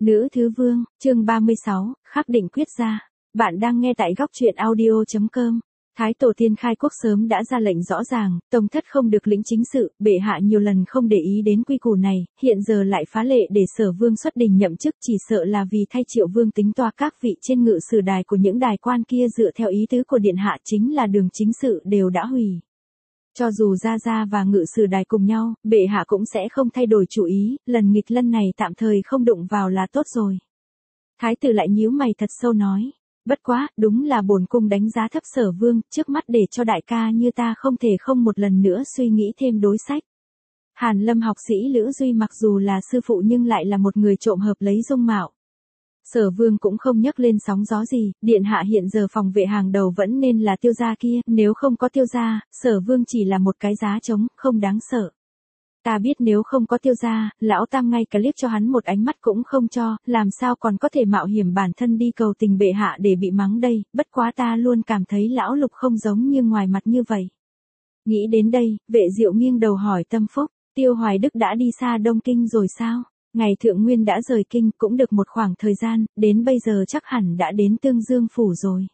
Nữ Thứ Vương, chương 36, khắc định quyết ra. Bạn đang nghe tại góc truyện audio.com. Thái tổ tiên khai quốc sớm đã ra lệnh rõ ràng, tông thất không được lĩnh chính sự, bệ hạ nhiều lần không để ý đến quy củ này, hiện giờ lại phá lệ để Sở Vương xuất đình nhậm chức, chỉ sợ là vì thay Triệu Vương tính toa các vị trên ngự sử đài của những đài quan kia dựa theo ý tứ của điện hạ chính là đường chính sự đều đã hủy. Cho dù Gia Gia và ngự sử đài cùng nhau, bệ hạ cũng sẽ không thay đổi chủ ý, lần nghịch lân này tạm thời không đụng vào là tốt rồi. Thái tử lại nhíu mày thật sâu nói. Bất quá, đúng là bổn cung đánh giá thấp Sở Vương, trước mắt để cho đại ca như ta không thể không một lần nữa suy nghĩ thêm đối sách. Hàn Lâm học sĩ Lữ Duy mặc dù là sư phụ nhưng lại là một người trộm hợp lấy dung mạo. Sở Vương cũng không nhấc lên sóng gió gì, điện hạ hiện giờ phòng vệ hàng đầu vẫn nên là Tiêu gia kia, nếu không có Tiêu gia, Sở Vương chỉ là một cái giá trống, không đáng sợ. Ta biết nếu không có Tiêu gia, lão tam ngay cả liếc cho hắn một ánh mắt cũng không cho, làm sao còn có thể mạo hiểm bản thân đi cầu tình bệ hạ để bị mắng đây, bất quá ta luôn cảm thấy lão Lục không giống như ngoài mặt như vậy. Nghĩ đến đây, Vệ Diệu nghiêng đầu hỏi Tâm Phúc, Tiêu Hoài Đức đã đi xa Đông Kinh rồi sao? Ngày Thượng Nguyên đã rời kinh cũng được một khoảng thời gian, đến bây giờ chắc hẳn đã đến Tương Dương Phủ rồi.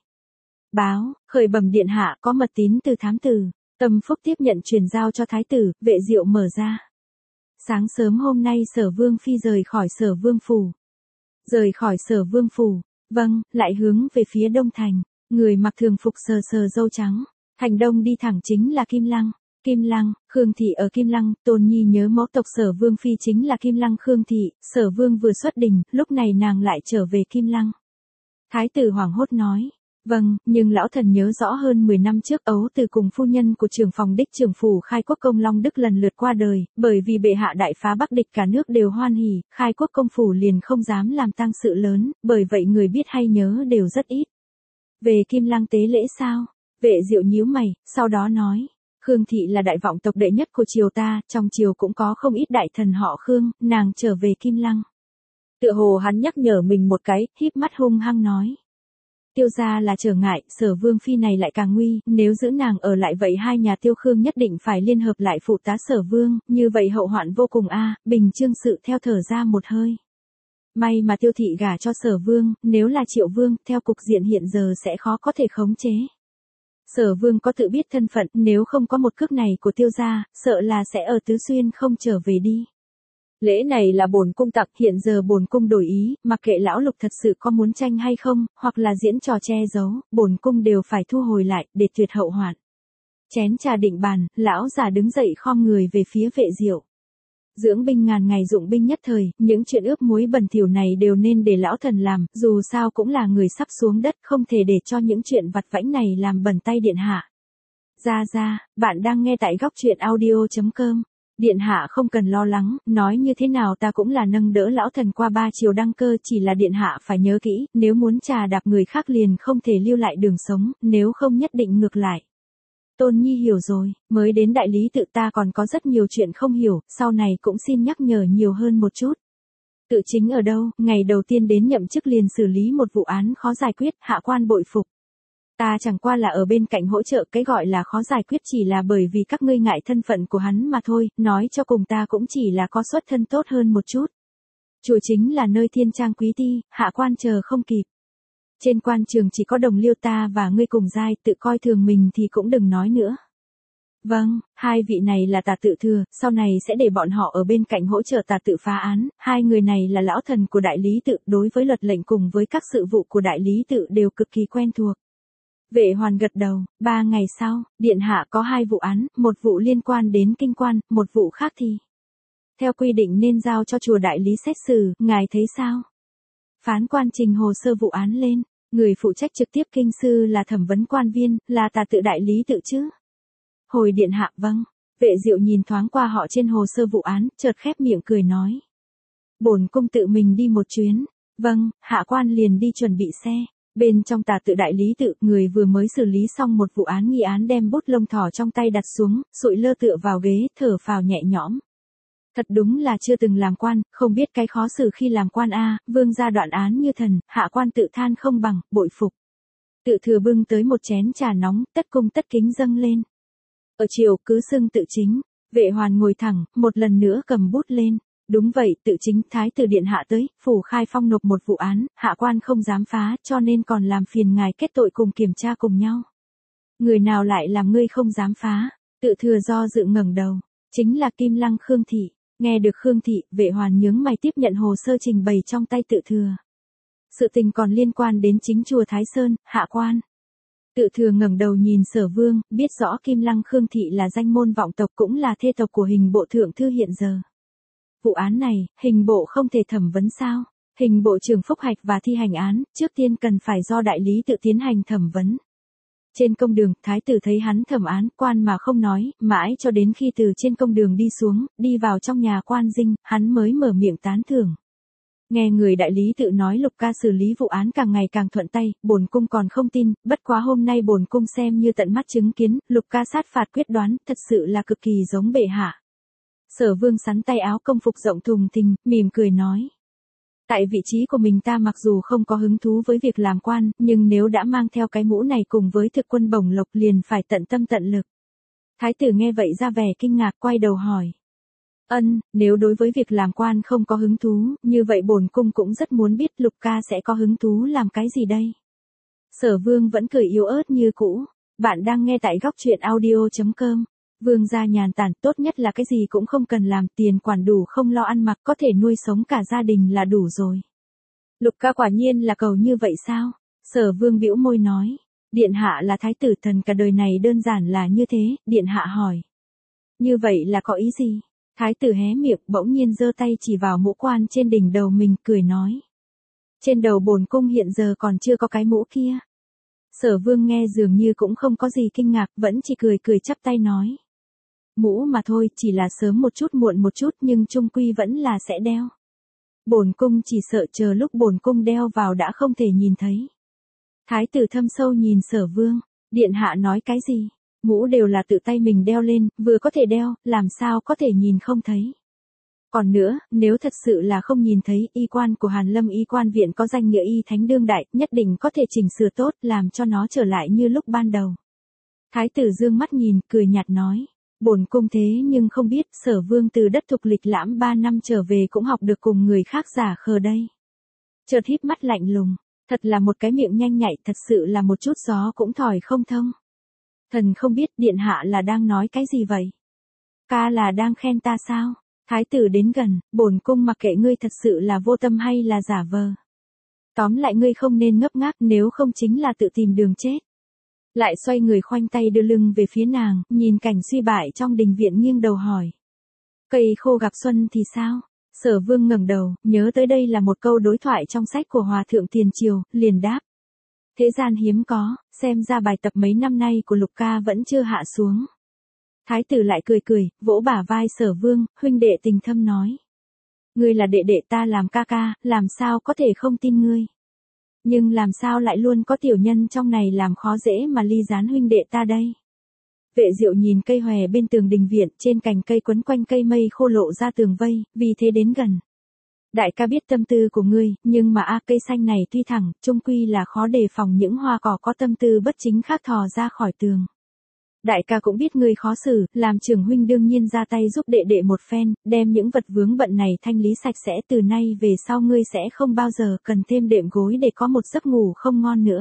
Báo, khởi bẩm điện hạ có mật tín từ thám tử. Tâm Phúc tiếp nhận truyền giao cho thái tử, Vệ Diệu mở ra. Sáng sớm hôm nay Sở Vương phi rời khỏi Sở Vương Phủ. Rời khỏi Sở Vương Phủ, vâng, lại hướng về phía Đông Thành, người mặc thường phục sờ sờ râu trắng. Thành Đông đi thẳng chính là Kim Lăng. Kim Lăng, Khương Thị ở Kim Lăng, Tôn Nhi nhớ mẫu tộc Sở Vương phi chính là Kim Lăng Khương Thị, Sở Vương vừa xuất đình, lúc này nàng lại trở về Kim Lăng. Thái tử hoảng hốt nói. Vâng, nhưng lão thần nhớ rõ hơn 10 năm trước Ấu Từ cùng phu nhân của trưởng phòng đích trưởng phủ khai quốc công Long Đức lần lượt qua đời, bởi vì bệ hạ đại phá Bắc địch cả nước đều hoan hỉ, khai quốc công phủ liền không dám làm tang sự lớn, bởi vậy người biết hay nhớ đều rất ít. Về Kim Lăng tế lễ sao? Vệ Diệu nhíu mày, sau đó nói. Khương Thị là đại vọng tộc đệ nhất của triều ta, trong triều cũng có không ít đại thần họ Khương, nàng trở về Kim Lăng. Tựa hồ hắn nhắc nhở mình một cái, híp mắt hung hăng nói. Tiêu gia là trở ngại, Sở Vương phi này lại càng nguy, nếu giữ nàng ở lại vậy hai nhà Tiêu Khương nhất định phải liên hợp lại phụ tá Sở Vương, như vậy hậu hoạn vô cùng a. Bình Chương Sự theo thở ra một hơi. May mà Tiêu thị gả cho Sở Vương, nếu là Triệu Vương, theo cục diện hiện giờ sẽ khó có thể khống chế. Sở Vương có tự biết thân phận, nếu không có một cước này của Tiêu gia, sợ là sẽ ở Tứ Xuyên không trở về đi. Lễ này là bổn cung tặng, hiện giờ bổn cung đổi ý, mặc kệ lão Lục thật sự có muốn tranh hay không, hoặc là diễn trò che giấu, bổn cung đều phải thu hồi lại, để tuyệt hậu hoạn. Chén trà định bàn, lão già đứng dậy khom người về phía Vệ Diệu. Dưỡng binh ngàn ngày dụng binh nhất thời, những chuyện ướp muối bẩn thỉu này đều nên để lão thần làm, dù sao cũng là người sắp xuống đất, không thể để cho những chuyện vặt vãnh này làm bẩn tay điện hạ. Ra, bạn đang nghe tại góc truyện audio.com. Điện hạ không cần lo lắng, nói như thế nào ta cũng là nâng đỡ lão thần qua 3 triều đăng cơ, chỉ là điện hạ phải nhớ kỹ, nếu muốn trà đạp người khác liền không thể lưu lại đường sống, nếu không nhất định ngược lại. Tôn Nhi hiểu rồi, mới đến đại lý tự ta còn có rất nhiều chuyện không hiểu, sau này cũng xin nhắc nhở nhiều hơn một chút. Tự chính ở đâu, ngày đầu tiên đến nhậm chức liền xử lý một vụ án khó giải quyết, hạ quan bội phục. Ta chẳng qua là ở bên cạnh hỗ trợ, cái gọi là khó giải quyết chỉ là bởi vì các ngươi ngại thân phận của hắn mà thôi, nói cho cùng ta cũng chỉ là có xuất thân tốt hơn một chút. Chùa chính là nơi thiên trang quý ti, hạ quan chờ không kịp. Trên quan trường chỉ có Đồng Liêu ta và ngươi cùng giai, tự coi thường mình thì cũng đừng nói nữa. Vâng, hai vị này là Tả Tự Thừa, sau này sẽ để bọn họ ở bên cạnh hỗ trợ Tả Tự phá án, hai người này là lão thần của đại lý tự, đối với luật lệnh cùng với các sự vụ của đại lý tự đều cực kỳ quen thuộc. Vệ Hoàn gật đầu, 3 ngày sau, điện hạ có 2 vụ án, một vụ liên quan đến kinh quan, một vụ khác thì theo quy định nên giao cho chùa đại lý xét xử, ngài thấy sao? Phán quan trình hồ sơ vụ án lên, người phụ trách trực tiếp kinh sư là thẩm vấn quan viên, là Tả Tự đại lý tự chứ? Hồi điện hạ, vâng. Vệ Diệu nhìn thoáng qua họ trên hồ sơ vụ án, chợt khép miệng cười nói. Bổn cung tự mình đi một chuyến. Vâng, hạ quan liền đi chuẩn bị xe. Bên trong Tả Tự đại lý tự, người vừa mới xử lý xong một vụ án nghi án đem bút lông thỏ trong tay đặt xuống, sụi lơ tựa vào ghế, thở phào nhẹ nhõm. Thật đúng là chưa từng làm quan, không biết cái khó xử khi làm quan a, vương gia đoạn án như thần, hạ quan tự than không bằng, bội phục. Tự Thừa bưng tới một chén trà nóng, tất cung tất kính dâng lên. Ở triều cứ xưng tự chính, Vệ Hoàn ngồi thẳng, một lần nữa cầm bút lên. Đúng vậy, tự chính thái tử điện hạ tới, phủ khai phong nộp một vụ án, hạ quan không dám phá, cho nên còn làm phiền ngài kết tội cùng kiểm tra cùng nhau. Người nào lại làm ngươi không dám phá? Tự thừa do dự ngẩng đầu, chính là Kim Lăng Khương thị. Nghe được Khương thị, Vệ Hoàn nhướng mày tiếp nhận hồ sơ trình bày trong tay tự thừa. Sự tình còn liên quan đến chính chùa Thái Sơn, hạ quan. Tự thừa ngẩng đầu nhìn Sở Vương, biết rõ Kim Lăng Khương thị là danh môn vọng tộc cũng là thê tộc của hình bộ thượng thư hiện giờ. Vụ án này, hình bộ không thể thẩm vấn sao? Hình bộ trưởng phúc hạch và thi hành án, trước tiên cần phải do đại lý tự tiến hành thẩm vấn. Trên công đường, thái tử thấy hắn thẩm án, quan mà không nói, mãi cho đến khi từ trên công đường đi xuống, đi vào trong nhà quan dinh, hắn mới mở miệng tán thưởng. Nghe người đại lý tự nói Lục ca xử lý vụ án càng ngày càng thuận tay, bổn cung còn không tin, bất quá hôm nay bổn cung xem như tận mắt chứng kiến, Lục ca sát phạt quyết đoán, thật sự là cực kỳ giống bệ hạ. Sở Vương sắn tay áo công phục rộng thùng thình, mỉm cười nói. Tại vị trí của mình ta mặc dù không có hứng thú với việc làm quan, nhưng nếu đã mang theo cái mũ này cùng với thực quân bổng lộc liền phải tận tâm tận lực. Thái tử nghe vậy ra vẻ kinh ngạc quay đầu hỏi. Nếu đối với việc làm quan không có hứng thú, như vậy bổn cung cũng rất muốn biết Lục ca sẽ có hứng thú làm cái gì đây. Sở Vương vẫn cười yếu ớt như cũ. Bạn đang nghe tại góc truyện audio.com. Vương gia nhàn tản, tốt nhất là cái gì cũng không cần làm, tiền quản đủ không lo ăn mặc, có thể nuôi sống cả gia đình là đủ rồi. Lục ca quả nhiên là cầu như vậy sao? Sở Vương bĩu môi nói. Điện hạ là thái tử thần, cả đời này đơn giản là như thế, điện hạ hỏi. Như vậy là có ý gì? Thái tử hé miệng, bỗng nhiên giơ tay chỉ vào mũ quan trên đỉnh đầu mình, cười nói. Trên đầu bổn cung hiện giờ còn chưa có cái mũ kia. Sở Vương nghe dường như cũng không có gì kinh ngạc, vẫn chỉ cười cười chắp tay nói. Mũ mà thôi, chỉ là sớm một chút muộn một chút nhưng chung quy vẫn là sẽ đeo. Bổn cung chỉ sợ chờ lúc bổn cung đeo vào đã không thể nhìn thấy. Thái tử thâm sâu nhìn Sở Vương, điện hạ nói cái gì? Mũ đều là tự tay mình đeo lên, vừa có thể đeo, làm sao có thể nhìn không thấy. Còn nữa, nếu thật sự là không nhìn thấy, y quan của Hàn Lâm y quan viện có danh nghĩa y thánh đương đại, nhất định có thể chỉnh sửa tốt, làm cho nó trở lại như lúc ban đầu. Thái tử dương mắt nhìn, cười nhạt nói. Bổn cung thế nhưng không biết, Sở Vương từ đất thục lịch lãm 3 năm trở về cũng học được cùng người khác giả khờ đây. Chợt híp mắt lạnh lùng, thật là một cái miệng nhanh nhạy, thật sự là một chút gió cũng thổi không thông. Thần không biết điện hạ là đang nói cái gì vậy? Ca là đang khen ta sao? Thái tử đến gần, bổn cung mặc kệ ngươi thật sự là vô tâm hay là giả vờ. Tóm lại ngươi không nên ngấp ngác, nếu không chính là tự tìm đường chết. Lại xoay người khoanh tay đưa lưng về phía nàng, nhìn cảnh suy bại trong đình viện nghiêng đầu hỏi. Cây khô gặp xuân thì sao? Sở Vương ngẩng đầu, nhớ tới đây là một câu đối thoại trong sách của Hòa thượng Tiền Triều, liền đáp. Thế gian hiếm có, xem ra bài tập mấy năm nay của Lục ca vẫn chưa hạ xuống. Thái tử lại cười cười, vỗ bả vai Sở Vương, huynh đệ tình thâm nói. Ngươi là đệ đệ ta làm ca ca, làm sao có thể không tin ngươi. Nhưng làm sao lại luôn có tiểu nhân trong này làm khó dễ mà ly gián huynh đệ ta đây. Vệ Diệu nhìn cây hòe bên tường đình viện, trên cành cây quấn quanh cây mây khô lộ ra tường vây, vì thế đến gần. Đại ca biết tâm tư của ngươi, nhưng mà cây xanh này tuy thẳng, chung quy là khó đề phòng những hoa cỏ có tâm tư bất chính khác thò ra khỏi tường. Đại ca cũng biết ngươi khó xử, làm trưởng huynh đương nhiên ra tay giúp đệ đệ một phen, đem những vật vướng bận này thanh lý sạch sẽ, từ nay về sau ngươi sẽ không bao giờ cần thêm đệm gối để có một giấc ngủ không ngon nữa.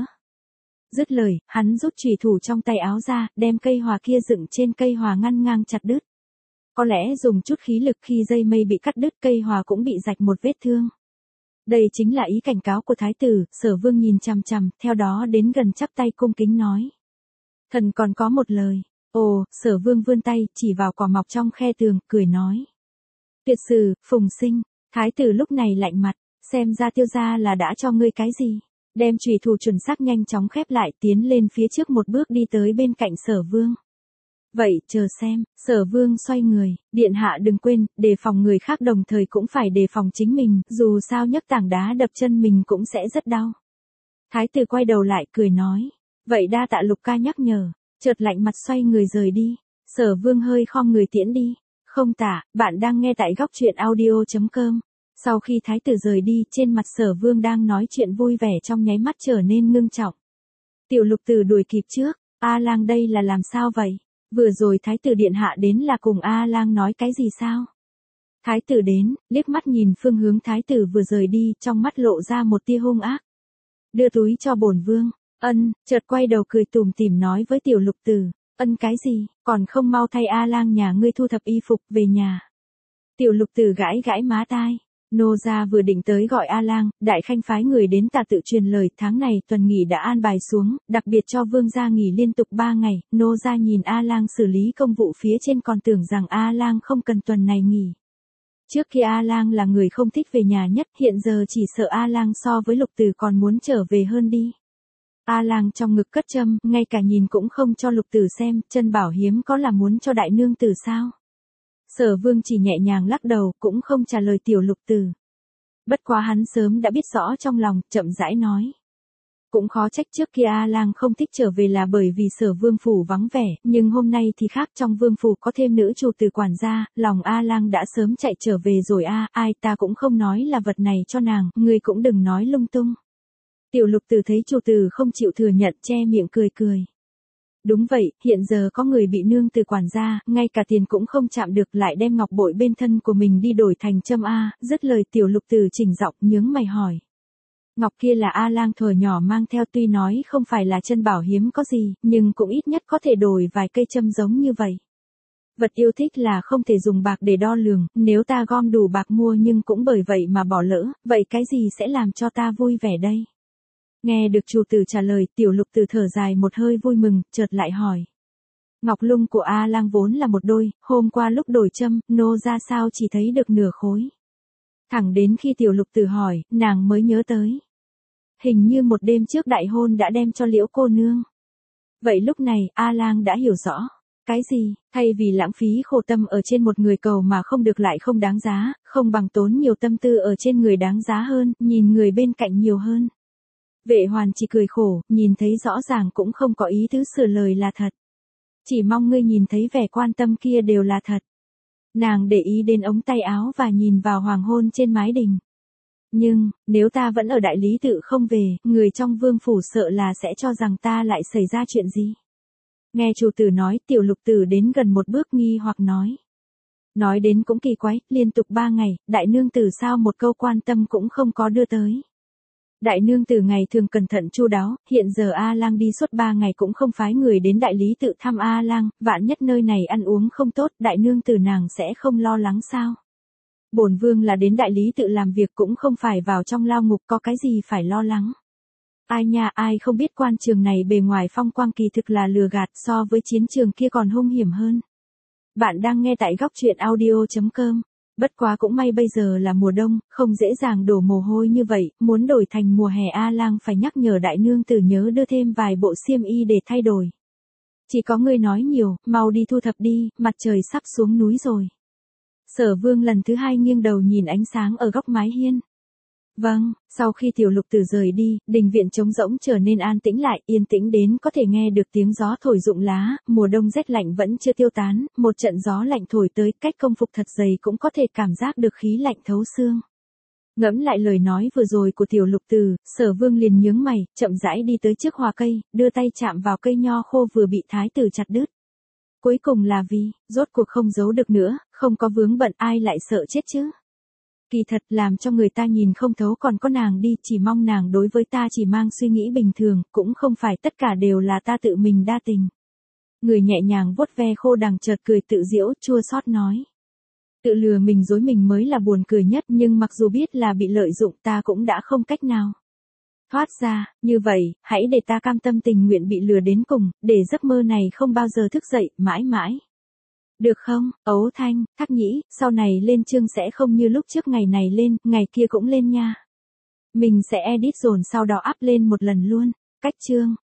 Dứt lời, hắn rút chùy thủ trong tay áo ra, đem cây hòa kia dựng trên cây hòa ngăn ngang chặt đứt. Có lẽ dùng chút khí lực khi dây mây bị cắt đứt, cây hòa cũng bị rạch một vết thương. Đây chính là ý cảnh cáo của thái tử. Sở Vương nhìn chằm chằm, theo đó đến gần chắp tay cung kính nói. Thần còn có một lời. Ồ, Sở Vương vươn tay, chỉ vào cỏ mọc trong khe tường, cười nói. Tuyệt sử, phùng sinh. Thái tử lúc này lạnh mặt, xem ra Tiêu gia là đã cho ngươi cái gì. Đem chùy thủ chuẩn xác nhanh chóng khép lại, tiến lên phía trước một bước đi tới bên cạnh Sở Vương. Vậy, chờ xem. Sở Vương xoay người, điện hạ đừng quên, đề phòng người khác đồng thời cũng phải đề phòng chính mình, dù sao nhấc tảng đá đập chân mình cũng sẽ rất đau. Thái tử quay đầu lại cười nói. Vậy đa tạ Lục ca nhắc nhở, chợt lạnh mặt xoay người rời đi. Sở Vương hơi khom người tiễn đi. Không tả, bạn đang nghe tại góc truyện audio.com. Sau khi thái tử rời đi, trên mặt Sở Vương đang nói chuyện vui vẻ trong nháy mắt trở nên ngưng trọng. Tiểu Lục Tử đuổi kịp trước, A Lang đây là làm sao vậy? Vừa rồi thái tử điện hạ đến là cùng A Lang nói cái gì sao? Thái tử đến, liếc mắt nhìn phương hướng thái tử vừa rời đi, trong mắt lộ ra một tia hung ác. Đưa túi cho bổn vương. Ân, chợt quay đầu cười tủm tỉm nói với tiểu lục tử. Ân cái gì, còn không mau thay A Lang nhà ngươi thu thập y phục về nhà. Tiểu lục tử gãi gãi má tai. Nô gia vừa định tới gọi A Lang, đại khanh phái người đến Tả Tự truyền lời, tháng này tuần nghỉ đã an bài xuống, đặc biệt cho vương gia nghỉ liên tục 3 ngày, nô gia nhìn A Lang xử lý công vụ phía trên còn tưởng rằng A Lang không cần tuần này nghỉ. Trước kia A Lang là người không thích về nhà nhất, hiện giờ chỉ sợ A Lang so với lục tử còn muốn trở về hơn đi. A Lang trong ngực cất châm, ngay cả nhìn cũng không cho lục tử xem, chân bảo hiếm có là muốn cho đại nương tử sao? Sở Vương chỉ nhẹ nhàng lắc đầu, cũng không trả lời tiểu lục tử. Bất quá hắn sớm đã biết rõ trong lòng, chậm rãi nói. Cũng khó trách trước kia A Lang không thích trở về là bởi vì Sở Vương phủ vắng vẻ, nhưng hôm nay thì khác, trong vương phủ có thêm nữ chủ tử quản gia, lòng A Lang đã sớm chạy trở về rồi ai ta cũng không nói là vật này cho nàng, ngươi cũng đừng nói lung tung. Tiểu lục tử thấy chủ tử không chịu thừa nhận, che miệng cười cười. Đúng vậy, hiện giờ có người bị nương tử quản gia, ngay cả tiền cũng không chạm được, lại đem ngọc bội bên thân của mình đi đổi thành châm dứt lời tiểu lục tử chỉnh giọng nhướng mày hỏi. Ngọc kia là A Lang thuở nhỏ mang theo, tuy nói không phải là chân bảo hiếm có gì, nhưng cũng ít nhất có thể đổi vài cây châm giống như vậy. Vật yêu thích là không thể dùng bạc để đo lường, nếu ta gom đủ bạc mua nhưng cũng bởi vậy mà bỏ lỡ, vậy cái gì sẽ làm cho ta vui vẻ đây? Nghe được chủ tử trả lời, tiểu lục tử thở dài một hơi vui mừng, chợt lại hỏi. Ngọc lung của A Lang vốn là một đôi, hôm qua lúc đổi châm, nô ra sao chỉ thấy được nửa khối. Thẳng đến khi tiểu lục tử hỏi, nàng mới nhớ tới. Hình như một đêm trước đại hôn đã đem cho Liễu cô nương. Vậy lúc này, A Lang đã hiểu rõ. Cái gì, thay vì lãng phí khổ tâm ở trên một người cầu mà không được lại không đáng giá, không bằng tốn nhiều tâm tư ở trên người đáng giá hơn, nhìn người bên cạnh nhiều hơn. Vệ Hoàn chỉ cười khổ, nhìn thấy rõ ràng cũng không có ý tứ sửa lời là thật. Chỉ mong ngươi nhìn thấy vẻ quan tâm kia đều là thật. Nàng để ý đến ống tay áo và nhìn vào hoàng hôn trên mái đình. Nhưng, nếu ta vẫn ở đại lý tự không về, người trong vương phủ sợ là sẽ cho rằng ta lại xảy ra chuyện gì. Nghe chủ tử nói, tiểu lục tử đến gần một bước nghi hoặc nói. Nói đến cũng kỳ quái, liên tục 3 ngày, đại nương tử sao một câu quan tâm cũng không có đưa tới. Đại nương tử ngày thường cẩn thận chu đáo, hiện giờ A Lang đi suốt 3 ngày cũng không phái người đến đại lý tự thăm A Lang, vạn nhất nơi này ăn uống không tốt, đại nương tử nàng sẽ không lo lắng sao? Bổn vương là đến đại lý tự làm việc cũng không phải vào trong lao ngục, có cái gì phải lo lắng. Ai nha, ai không biết quan trường này bề ngoài phong quang kỳ thực là lừa gạt, so với chiến trường kia còn hung hiểm hơn. Bạn đang nghe tại góc truyện audio.com. Bất quá cũng may bây giờ là mùa đông, không dễ dàng đổ mồ hôi như vậy, muốn đổi thành mùa hè A Lang phải nhắc nhở đại nương tử nhớ đưa thêm vài bộ xiêm y để thay đổi. Chỉ có người nói nhiều, mau đi thu thập đi, mặt trời sắp xuống núi rồi. Sở Vương lần thứ 2 nghiêng đầu nhìn ánh sáng ở góc mái hiên. Vâng, sau khi tiểu lục tử rời đi, đình viện trống rỗng trở nên an tĩnh lại, yên tĩnh đến có thể nghe được tiếng gió thổi rụng lá, mùa đông rét lạnh vẫn chưa tiêu tán, một trận gió lạnh thổi tới, cách công phục thật dày cũng có thể cảm giác được khí lạnh thấu xương. Ngẫm lại lời nói vừa rồi của tiểu lục tử, Sở Vương liền nhướng mày, chậm rãi đi tới trước hoa cây, đưa tay chạm vào cây nho khô vừa bị thái tử chặt đứt. Cuối cùng là vì, rốt cuộc không giấu được nữa, không có vướng bận ai lại sợ chết chứ. Kỳ thật làm cho người ta nhìn không thấu còn có nàng đi, chỉ mong nàng đối với ta chỉ mang suy nghĩ bình thường, cũng không phải tất cả đều là ta tự mình đa tình. Người nhẹ nhàng vuốt ve khô đằng chợt cười tự giễu, chua xót nói. Tự lừa mình dối mình mới là buồn cười nhất, nhưng mặc dù biết là bị lợi dụng ta cũng đã không cách nào. Thoát ra, như vậy, hãy để ta cam tâm tình nguyện bị lừa đến cùng, để giấc mơ này không bao giờ thức dậy, mãi mãi. Được không, Ấu Thanh, Thác Nhĩ, sau này lên chương sẽ không như lúc trước ngày này lên, ngày kia cũng lên nha. Mình sẽ edit dồn sau đó up lên một lần luôn. Cách chương.